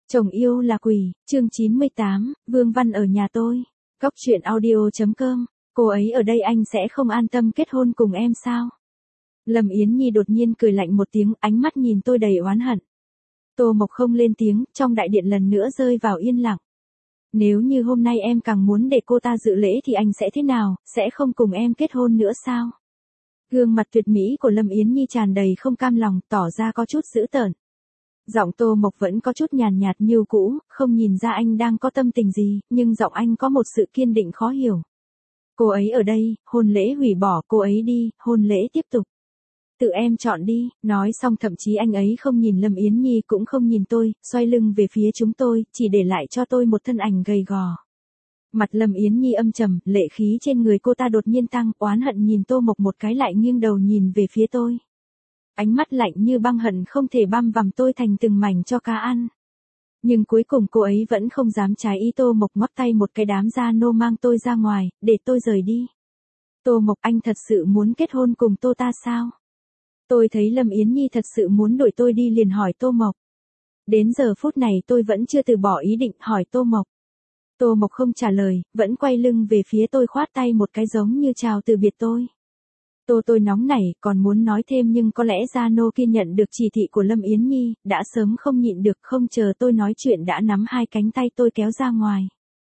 Chồng yêu là quỷ, chương 98, Vương Văn ở nhà tôi. Góc chuyện audio.com, cô ấy ở đây anh sẽ không an tâm kết hôn cùng em sao? Lâm Yến Nhi đột nhiên cười lạnh một tiếng, ánh mắt nhìn tôi đầy oán hận. Tô Mộc không lên tiếng, trong đại điện lần nữa rơi vào yên lặng. Nếu như hôm nay em càng muốn để cô ta dự lễ thì anh sẽ thế nào, sẽ không cùng em kết hôn nữa sao? Gương mặt tuyệt mỹ của Lâm Yến Nhi tràn đầy không cam lòng, tỏ ra có chút dữ tợn. Giọng Tô Mộc vẫn có chút nhàn nhạt như cũ, không nhìn ra anh đang có tâm tình gì, nhưng giọng anh có một sự kiên định khó hiểu. Cô ấy ở đây, hôn lễ hủy bỏ, cô ấy đi, hôn lễ tiếp tục. Tự em chọn đi, nói xong thậm chí anh ấy không nhìn Lâm Yến Nhi cũng không nhìn tôi, xoay lưng về phía chúng tôi, chỉ để lại cho tôi một thân ảnh gầy gò. Mặt Lâm Yến Nhi âm trầm, lệ khí trên người cô ta đột nhiên tăng, oán hận nhìn Tô Mộc một cái lại nghiêng đầu nhìn về phía tôi. Ánh mắt lạnh như băng hận không thể băm vằm tôi thành từng mảnh cho cá ăn. Nhưng cuối cùng cô ấy vẫn không dám trái ý. Tô Mộc ngoắc tay một cái, đám gia nô mang tôi ra ngoài, để tôi rời đi. Tô Mộc, anh thật sự muốn kết hôn cùng tôi ta sao? Tôi thấy Lâm Yến Nhi thật sự muốn đuổi tôi đi liền hỏi Tô Mộc. Đến giờ phút này tôi vẫn chưa từ bỏ ý định hỏi Tô Mộc. Tô Mộc không trả lời, vẫn quay lưng về phía tôi khoát tay một cái giống như chào từ biệt tôi. Tôi nóng nảy, còn muốn nói thêm nhưng có lẽ gia nô kia nhận được chỉ thị của Lâm Yến Nhi, đã sớm không nhịn được, không chờ tôi nói chuyện đã nắm hai cánh tay tôi kéo ra ngoài.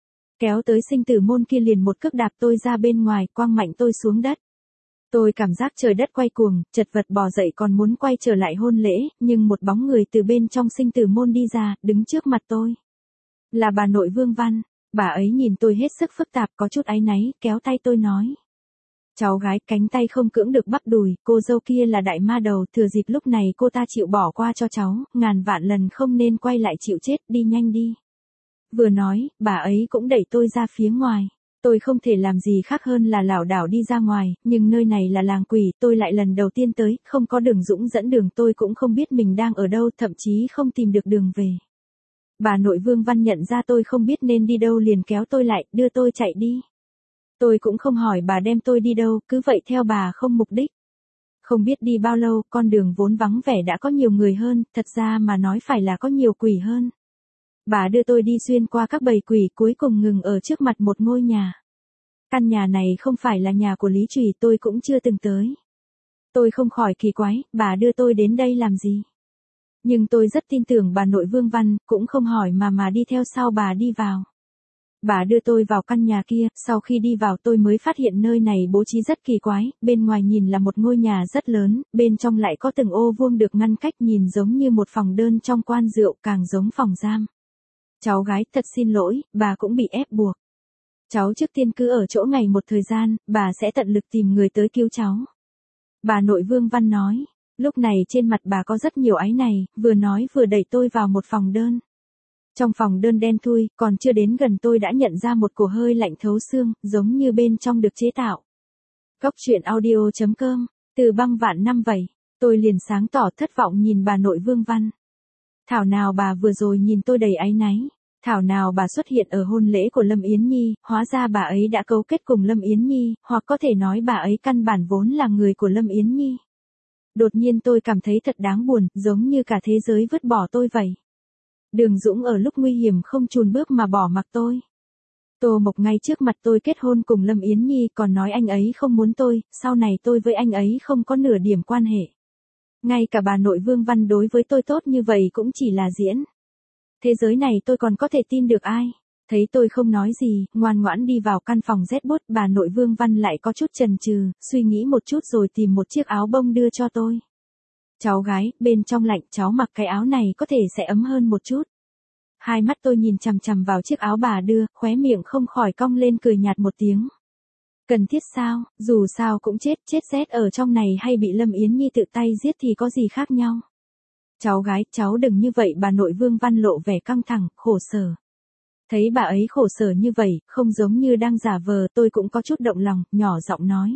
Kéo tới sinh tử môn kia liền một cước đạp tôi ra bên ngoài, quăng mạnh tôi xuống đất. Tôi cảm giác trời đất quay cuồng, chật vật bò dậy còn muốn quay trở lại hôn lễ, nhưng một bóng người từ bên trong sinh tử môn đi ra, đứng trước mặt tôi. Là bà nội Vương Văn, bà ấy nhìn tôi hết sức phức tạp, có chút áy náy, kéo tay tôi nói. Cháu gái, cánh tay không cưỡng được bắp đùi, cô dâu kia là đại ma đầu, thừa dịp lúc này cô ta chịu bỏ qua cho cháu, ngàn vạn lần không nên quay lại chịu chết, đi nhanh đi. Vừa nói, bà ấy cũng đẩy tôi ra phía ngoài. Tôi không thể làm gì khác hơn là lảo đảo đi ra ngoài, nhưng nơi này là làng quỷ, tôi lại lần đầu tiên tới, không có đường dũng dẫn đường, tôi cũng không biết mình đang ở đâu, thậm chí không tìm được đường về. Bà nội Vương Văn nhận ra tôi không biết nên đi đâu liền kéo tôi lại, đưa tôi chạy đi. Tôi cũng không hỏi bà đem tôi đi đâu, cứ vậy theo bà không mục đích. Không biết đi bao lâu, con đường vốn vắng vẻ đã có nhiều người hơn, thật ra mà nói phải là có nhiều quỷ hơn. Bà đưa tôi đi xuyên qua các bầy quỷ, cuối cùng ngừng ở trước mặt một ngôi nhà. Căn nhà này không phải là nhà của Lý Trùy, tôi cũng chưa từng tới. Tôi không khỏi kỳ quái, bà đưa tôi đến đây làm gì? Nhưng tôi rất tin tưởng bà nội Vương Văn, cũng không hỏi mà đi theo sau bà đi vào. Bà đưa tôi vào căn nhà kia, sau khi đi vào tôi mới phát hiện nơi này bố trí rất kỳ quái, bên ngoài nhìn là một ngôi nhà rất lớn, bên trong lại có từng ô vuông được ngăn cách, nhìn giống như một phòng đơn trong quán rượu, càng giống phòng giam. Cháu gái, thật xin lỗi, bà cũng bị ép buộc. Cháu trước tiên cứ ở chỗ ngày một thời gian, bà sẽ tận lực tìm người tới cứu cháu. Bà nội Vương Văn nói, lúc này trên mặt bà có rất nhiều áy này, vừa nói vừa đẩy tôi vào một phòng đơn. Trong phòng đơn đen thui, còn chưa đến gần tôi đã nhận ra một cổ hơi lạnh thấu xương, giống như bên trong được chế tạo. Góc chuyện audio.com, từ băng vạn năm vậy, tôi liền sáng tỏ thất vọng nhìn bà nội Vương Văn. Thảo nào bà vừa rồi nhìn tôi đầy áy náy, thảo nào bà xuất hiện ở hôn lễ của Lâm Yến Nhi, hóa ra bà ấy đã cấu kết cùng Lâm Yến Nhi, hoặc có thể nói bà ấy căn bản vốn là người của Lâm Yến Nhi. Đột nhiên tôi cảm thấy thật đáng buồn, giống như cả thế giới vứt bỏ tôi vậy. Đường Dũng ở lúc nguy hiểm không chùn bước mà bỏ mặc tôi. Tô Mộc ngay trước mặt tôi kết hôn cùng Lâm Yến Nhi, còn nói anh ấy không muốn tôi, sau này tôi với anh ấy không có nửa điểm quan hệ. Ngay cả bà nội Vương Văn đối với tôi tốt như vậy cũng chỉ là diễn. Thế giới này tôi còn có thể tin được ai? Thấy tôi không nói gì, ngoan ngoãn đi vào căn phòng rét buốt, bà nội Vương Văn lại có chút chần chừ, suy nghĩ một chút rồi tìm một chiếc áo bông đưa cho tôi. Cháu gái, bên trong lạnh, cháu mặc cái áo này có thể sẽ ấm hơn một chút. Hai mắt tôi nhìn chằm chằm vào chiếc áo bà đưa, khóe miệng không khỏi cong lên cười nhạt một tiếng. Cần thiết sao, dù sao cũng chết rét ở trong này hay bị Lâm Yến Nhi tự tay giết thì có gì khác nhau. Cháu gái, cháu đừng như vậy, bà nội Vương Văn lộ vẻ căng thẳng, khổ sở. Thấy bà ấy khổ sở như vậy, không giống như đang giả vờ, tôi cũng có chút động lòng, nhỏ giọng nói.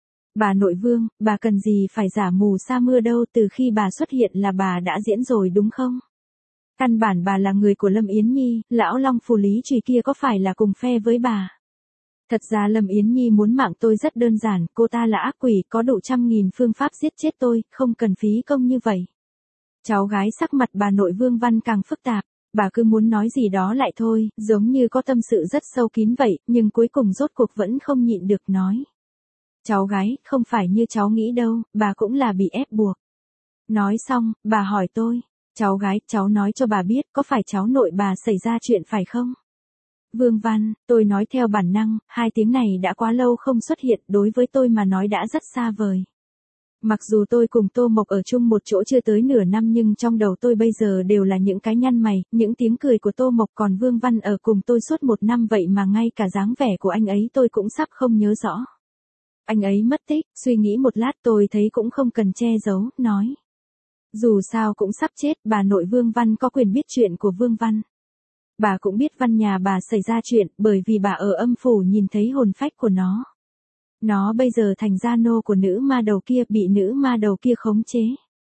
Bà nội Vương, bà cần gì phải giả mù sa mưa đâu, từ khi bà xuất hiện là bà đã diễn rồi đúng không? Căn bản bà là người của Lâm Yến Nhi, lão Long Phù Lý Trùy kia có phải là cùng phe với bà? Thật ra Lâm Yến Nhi muốn mạng tôi rất đơn giản, cô ta là ác quỷ, có đủ 100.000 phương pháp giết chết tôi, không cần phí công như vậy. Cháu gái, sắc mặt bà nội Vương Văn càng phức tạp. Bà cứ muốn nói gì đó lại thôi, giống như có tâm sự rất sâu kín vậy, nhưng cuối cùng rốt cuộc vẫn không nhịn được nói. Cháu gái, không phải như cháu nghĩ đâu, bà cũng là bị ép buộc. Nói xong, bà hỏi tôi, cháu gái, cháu nói cho bà biết, có phải cháu nội bà xảy ra chuyện phải không? Vương Văn, tôi nói theo bản năng, hai tiếng này đã quá lâu không xuất hiện, đối với tôi mà nói đã rất xa vời. Mặc dù tôi cùng Tô Mộc ở chung một chỗ chưa tới nửa năm nhưng trong đầu tôi bây giờ đều là những cái nhăn mày, những tiếng cười của Tô Mộc, còn Vương Văn ở cùng tôi suốt một năm vậy mà ngay cả dáng vẻ của anh ấy tôi cũng sắp không nhớ rõ. Anh ấy mất tích, suy nghĩ một lát tôi thấy cũng không cần che giấu, nói. Dù sao cũng sắp chết, bà nội Vương Văn có quyền biết chuyện của Vương Văn. Bà cũng biết Văn nhà bà xảy ra chuyện, bởi vì bà ở âm phủ nhìn thấy hồn phách của nó. Nó bây giờ thành gia nô của nữ ma đầu kia, bị nữ ma đầu kia khống chế.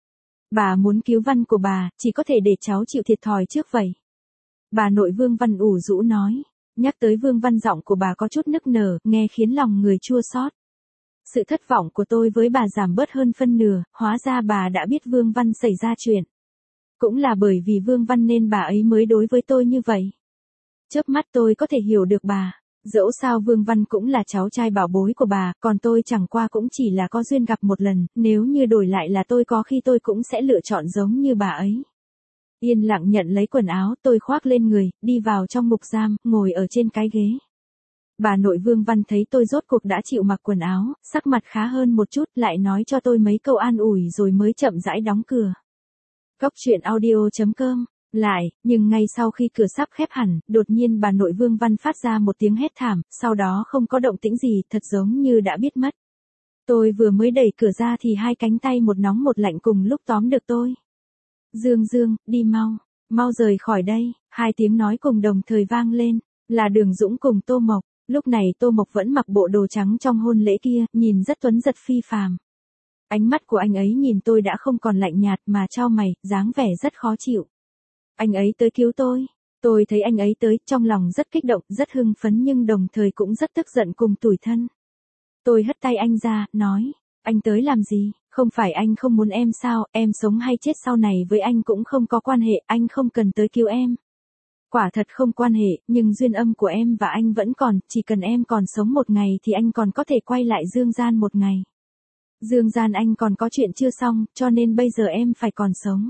Bà muốn cứu Văn của bà, chỉ có thể để cháu chịu thiệt thòi trước vậy. Bà nội Vương Văn ủ rũ nói. Nhắc tới Vương Văn giọng của bà có chút nức nở, nghe khiến lòng người chua xót. Sự thất vọng của tôi với bà giảm bớt hơn phân nửa, hóa ra bà đã biết Vương Văn xảy ra chuyện. Cũng là bởi vì Vương Văn nên bà ấy mới đối với tôi như vậy. Chớp mắt tôi có thể hiểu được bà. Dẫu sao Vương Văn cũng là cháu trai bảo bối của bà, còn tôi chẳng qua cũng chỉ là có duyên gặp một lần, nếu như đổi lại là tôi có khi tôi cũng sẽ lựa chọn giống như bà ấy. Yên lặng nhận lấy quần áo, tôi khoác lên người, đi vào trong ngục giam, ngồi ở trên cái ghế. Bà nội Vương Văn thấy tôi rốt cuộc đã chịu mặc quần áo, sắc mặt khá hơn một chút, lại nói cho tôi mấy câu an ủi rồi mới chậm rãi đóng cửa. Cốc truyện audio.com lại, nhưng ngay sau khi cửa sắp khép hẳn, đột nhiên bà nội Vương Văn phát ra một tiếng hét thảm, sau đó không có động tĩnh gì, thật giống như đã biết mất. Tôi vừa mới đẩy cửa ra thì hai cánh tay một nóng một lạnh cùng lúc tóm được tôi. Dương Dương, đi mau, mau rời khỏi đây, hai tiếng nói cùng đồng thời vang lên, là Đường Dũng cùng Tô Mộc. Lúc này Tô Mộc vẫn mặc bộ đồ trắng trong hôn lễ kia, nhìn rất tuấn giật phi phàm. Ánh mắt của anh ấy nhìn tôi đã không còn lạnh nhạt mà chau mày, dáng vẻ rất khó chịu. Anh ấy tới cứu tôi. Tôi thấy anh ấy tới, trong lòng rất kích động, rất hưng phấn nhưng đồng thời cũng rất tức giận cùng tủi thân. Tôi hất tay anh ra, nói, anh tới làm gì, không phải anh không muốn em sao, em sống hay chết sau này với anh cũng không có quan hệ, anh không cần tới cứu em. Quả thật không quan hệ, nhưng duyên âm của em và anh vẫn còn, chỉ cần em còn sống một ngày thì anh còn có thể quay lại dương gian một ngày. Dương gian anh còn có chuyện chưa xong, cho nên bây giờ em phải còn sống.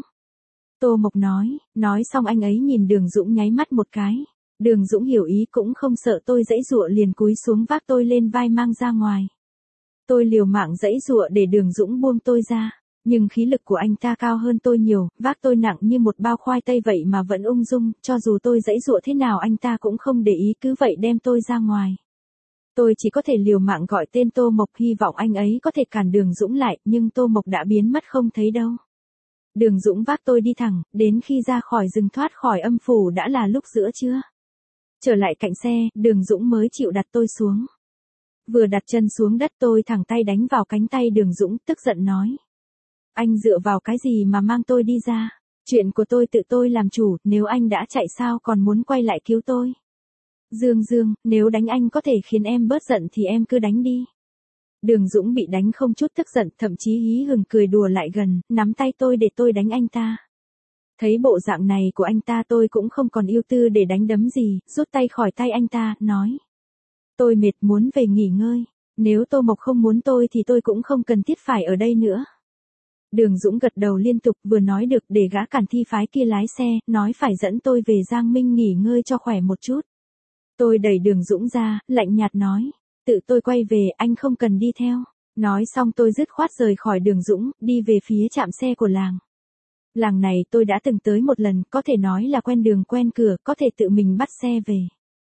Tô Mộc nói xong anh ấy nhìn Đường Dũng nháy mắt một cái. Đường Dũng hiểu ý cũng không sợ tôi giãy giụa liền cúi xuống vác tôi lên vai mang ra ngoài. Tôi liều mạng giãy giụa để Đường Dũng buông tôi ra, nhưng khí lực của anh ta cao hơn tôi nhiều, vác tôi nặng như một bao khoai tây vậy mà vẫn ung dung, cho dù tôi giãy giụa thế nào anh ta cũng không để ý cứ vậy đem tôi ra ngoài. Tôi chỉ có thể liều mạng gọi tên Tô Mộc hy vọng anh ấy có thể cản Đường Dũng lại, nhưng Tô Mộc đã biến mất không thấy đâu. Đường Dũng vác tôi đi thẳng, đến khi ra khỏi rừng thoát khỏi âm phủ đã là lúc giữa trưa. Trở lại cạnh xe, Đường Dũng mới chịu đặt tôi xuống. Vừa đặt chân xuống đất tôi thẳng tay đánh vào cánh tay Đường Dũng, tức giận nói. Anh dựa vào cái gì mà mang tôi đi ra? Chuyện của tôi tự tôi làm chủ, nếu anh đã chạy sao còn muốn quay lại cứu tôi? Dương Dương, nếu đánh anh có thể khiến em bớt giận thì em cứ đánh đi. Đường Dũng bị đánh không chút tức giận, thậm chí hí hửng cười đùa lại gần, nắm tay tôi để tôi đánh anh ta. Thấy bộ dạng này của anh ta tôi cũng không còn ưu tư để đánh đấm gì, rút tay khỏi tay anh ta, nói. Tôi mệt muốn về nghỉ ngơi, nếu Tô Mộc không muốn tôi thì tôi cũng không cần thiết phải ở đây nữa. Đường Dũng gật đầu liên tục vừa nói được để gã cản thi phái kia lái xe, nói phải dẫn tôi về Giang Minh nghỉ ngơi cho khỏe một chút. Tôi đẩy Đường Dũng ra, lạnh nhạt nói. Tự tôi quay về, anh không cần đi theo. Nói xong tôi dứt khoát rời khỏi Đường Dũng, đi về phía trạm xe của làng. Làng này tôi đã từng tới một lần, có thể nói là quen đường quen cửa, có thể tự mình bắt xe về.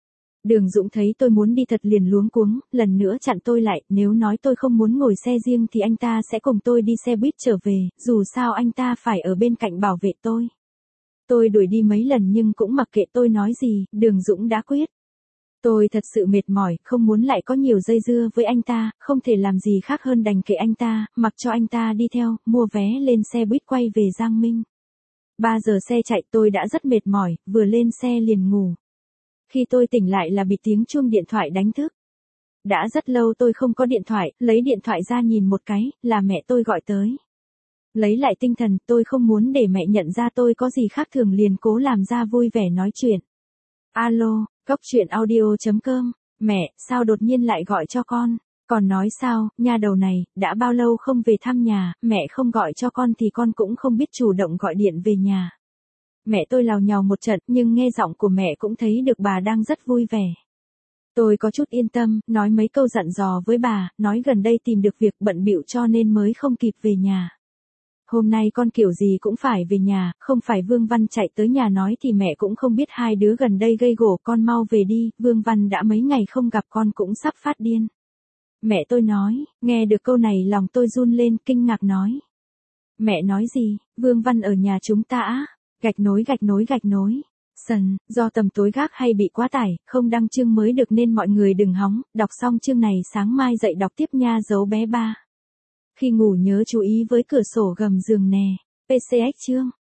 Đường Dũng thấy tôi muốn đi thật liền luống cuống, lần nữa chặn tôi lại, nếu nói tôi không muốn ngồi xe riêng thì anh ta sẽ cùng tôi đi xe buýt trở về, dù sao anh ta phải ở bên cạnh bảo vệ tôi. Tôi đuổi đi mấy lần nhưng cũng mặc kệ tôi nói gì, Đường Dũng đã quyết. Tôi thật sự mệt mỏi, không muốn lại có nhiều dây dưa với anh ta, không thể làm gì khác hơn đành kệ anh ta, mặc cho anh ta đi theo, mua vé lên xe buýt quay về Giang Minh. 3 giờ xe chạy tôi đã rất mệt mỏi, vừa lên xe liền ngủ. Khi tôi tỉnh lại là bị tiếng chuông điện thoại đánh thức. Đã rất lâu tôi không có điện thoại, lấy điện thoại ra nhìn một cái, là mẹ tôi gọi tới. Lấy lại tinh thần, tôi không muốn để mẹ nhận ra tôi có gì khác thường liền cố làm ra vui vẻ nói chuyện. Alo, Cốc truyện audio.com, mẹ, sao đột nhiên lại gọi cho con? Còn nói sao, nha đầu này, đã bao lâu không về thăm nhà, mẹ không gọi cho con thì con cũng không biết chủ động gọi điện về nhà. Mẹ tôi lào nhào một trận, nhưng nghe giọng của mẹ cũng thấy được bà đang rất vui vẻ. Tôi có chút yên tâm, nói mấy câu dặn dò với bà, nói gần đây tìm được việc bận bịu cho nên mới không kịp về nhà. Hôm nay con kiểu gì cũng phải về nhà, không phải Vương Văn chạy tới nhà nói thì mẹ cũng không biết hai đứa gần đây gây gổ, con mau về đi, Vương Văn đã mấy ngày không gặp con cũng sắp phát điên. Mẹ tôi nói, nghe được câu này lòng tôi run lên, kinh ngạc nói. Mẹ nói gì, Vương Văn ở nhà chúng ta á? Gạch nối. Do tầm tối gác hay bị quá tải, không đăng chương mới được nên mọi người đừng hóng, đọc xong chương này sáng mai dậy đọc tiếp nha dấu bé ba. Khi ngủ nhớ chú ý với cửa sổ gầm giường nè. PCX chương.